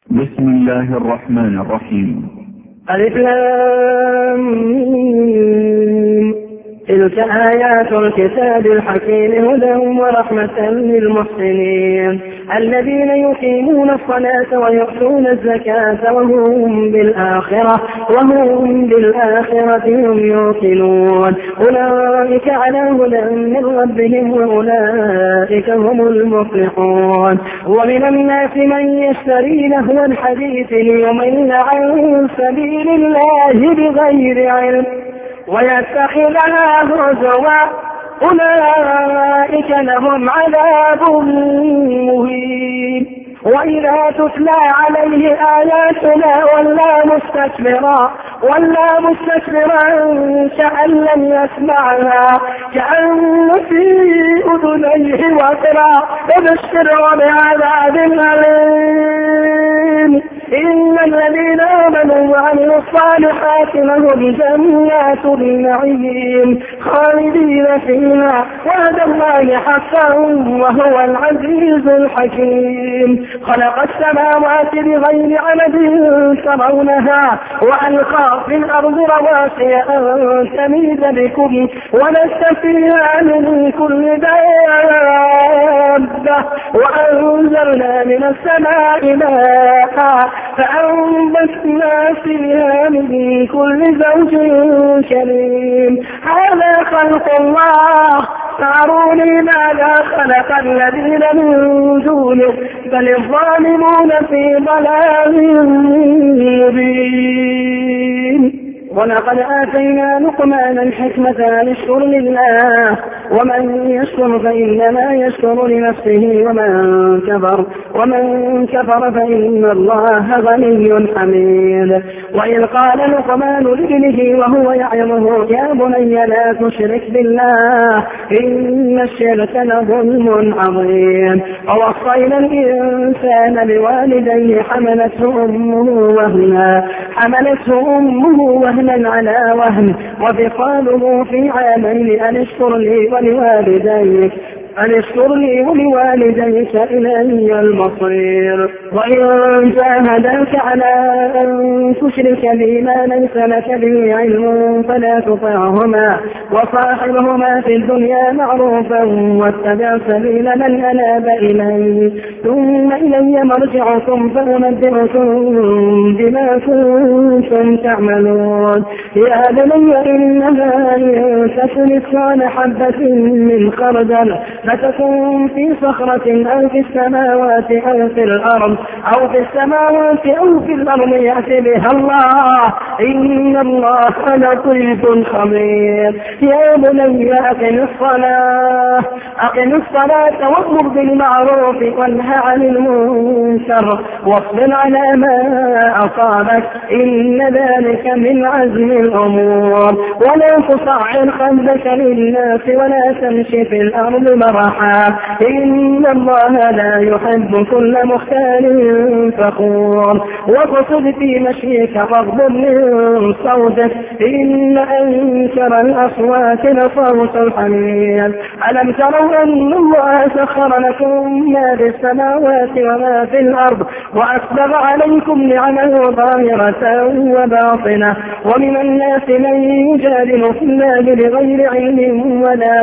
بسم الله الرحمن الرحيم. ألف لام ميم. تلك آيات الكتاب الحكيم هدى ورحمة للمحسنين الذين يقيمون الصلاة ويؤتون الزكاة وهم بالآخرة هم يوقنون أولئك على هدى من ربهم وأولئك هم المفلحون. ومن الناس من يشتري لهو الحديث ليضل عن سبيل الله بغير علم ويتخذها هزوا أولئك لهم عذاب مهين. وإذا تتلى عليه آياتنا ولا مستكبرا كأن لم يسمعها كأن في أذنيه وقرا فبشره بعذاب أليم. إن الذين آمنوا وعملوا الصالحات لهم جنات النعيم خالدين فيها وعد الله حقا وهو العزيز الحكيم. خلق السماوات بغير عمد ترونها وألقى في الأرض رواسي أن تميد بكم ونزل فيها من كل دابة وأنزلنا من السماء ماء فأنبتنا فيها من كل زوج كريم. هذا خلق الله فأروني ماذا خلق الذين من دونه بل الظالمون في ضلال مبين. ولقد آتينا لقمان الحكمة أن اشكر لله ومن يشكر فإنما يشكر لنفسه ومن كفر فإن الله غني حميد. وإذ قال لقمان لابنه وهو يعظه يا بني لا تشرك بالله إن الشرك لظلم عظيم. ووصينا الإنسان بوالديه حملته أمه وهنا على وهن وفصاله في عامين أن اشكر لي ولوالديك إلي المصير. وإن جاهداك على أن تشرك بي ما ليس لك به علم فلا تطعهما وصاحبهما في الدنيا معروفا واتبع سبيل من أناب إلي ثم إلي مرجعكم فأنبئكم بما كنتم تعملون. يا بني إنها إن تكن مثقال حبة من خردل فتكون في صخرة أو في السماوات أو في الأرض يأتي بها الله إن الله لطيف خبير. يا بني أقم الصلاة وأمر بالمعروف وانه عن المنكر واصبر على ما أصابك إن ذلك من عزم الأمور. ولا تصعر خدك للناس ولا تمشي في الأرض مرحا إن الله لا يحب كل مختال فخور. واقصد في مشيك واغضب من صوتك إن أنكر الأصوات لصوت الحمير. ألم تروا أن الله سخر لكم ما في السماوات وما في الأرض وأسبغ عليكم نعمه ظاهرة وباطنة. ومن الناس من يجادل في الله بغير علم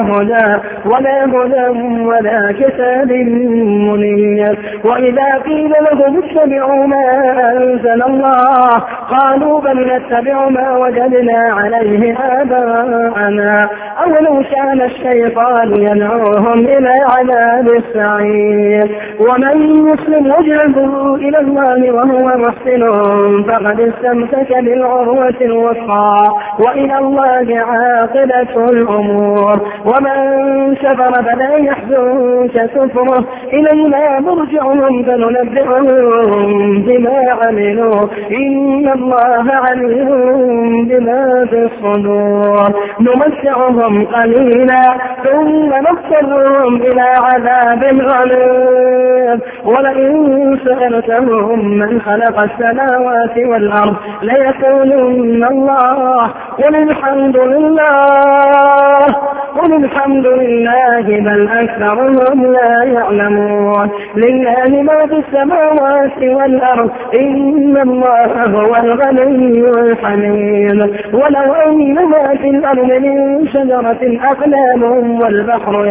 ولا كتاب منير. وإذا قيل لهم اتبعوا ما أنزل الله قالوا بل نتبع ما وجدنا عليه آباءنا أولو كان الشيطان يدعوهم إلى عذاب السعير. ومن يسلم وجهه إلى الله وهو محسن فقد استمسك بالعروة الوثقى وإلى الله عاقبة الأمور. ومن كفر فلا يحزنك كفره إلينا مرجعهم فننبئهم بما عملوا إن الله عليم بما في الصدور. نمتعهم قليلا ثم نضطرهم إلى عذاب غليظ. ولئن سألتهم من خلق السماوات والأرض ليقولن الله قل الحمد لله قل الحمد لله بل أكثرهم لا يعلمون لله ما في السماوات والأرض إن الله هو الغني الحميد ولو أن ما في الأرض من شجرة أقلام والبحر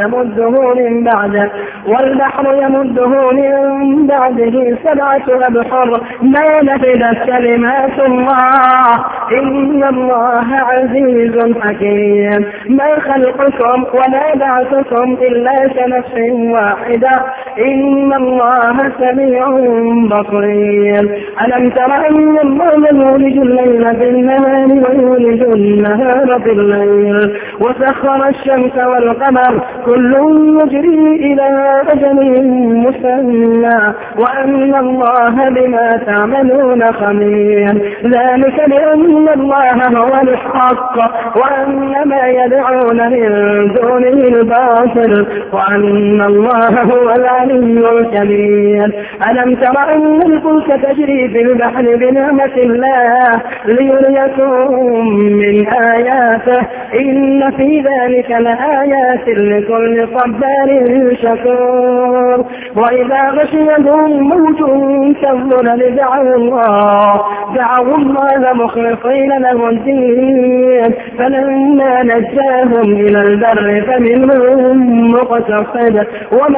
يمده من بعده 7 أبحر ما نفدت كلمات الله إن الله عزيز حكيم ما خلقكم ولا بعثكم إلا كنفس واحدة إن الله سميع بصير ألم تر أن الله يولج الليل في النهار ويولج النهار في الليل وسخر الشمس والقمر كل يجري إلى أجل مسمى وأن الله بما تعملون خبير ذلك بأن الله هو الحق وأن ما يدعون من دونه الباطل وأن الله هو العلي الكبير ألم تر أن الفلك تجري في البحر بنعمة الله ليريكم من آياته إن في ذلك لآيات لكل صبار شكور وإذا غشيهم موج كالظلل دعوا الله مخلصين له الدين فلما نجاهم إلى البر فمنهم مقتصد وما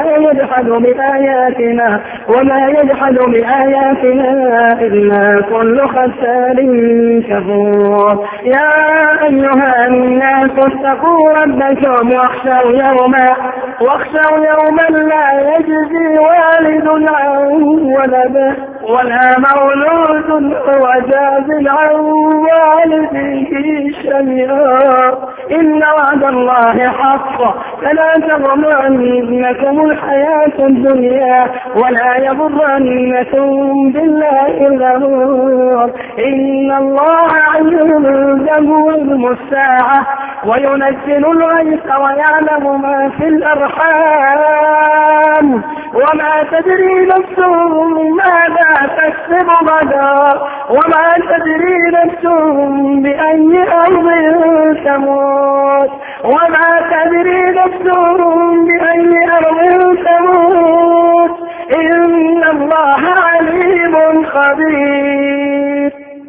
يجحد بآياتنا إلا كل ختار كفور يا أيها الناس اتقوا ربكم واخشوا يوما لا يجزي والد عن ولده ولا مولود هو جاز عن والده شيئا إن وعد الله حق فلا تغرنكم الحياة الدنيا ولا يغرنكم بالله الغرور إن الله عنده علم الساعة وينزل الغيث ويعلم ما في الأرحام وما تدري نفس ماذا تكسب غدا وما تدري نفس بأي أرض تموت وما تدري نفس بأي أرض تموت إن الله عليم خبير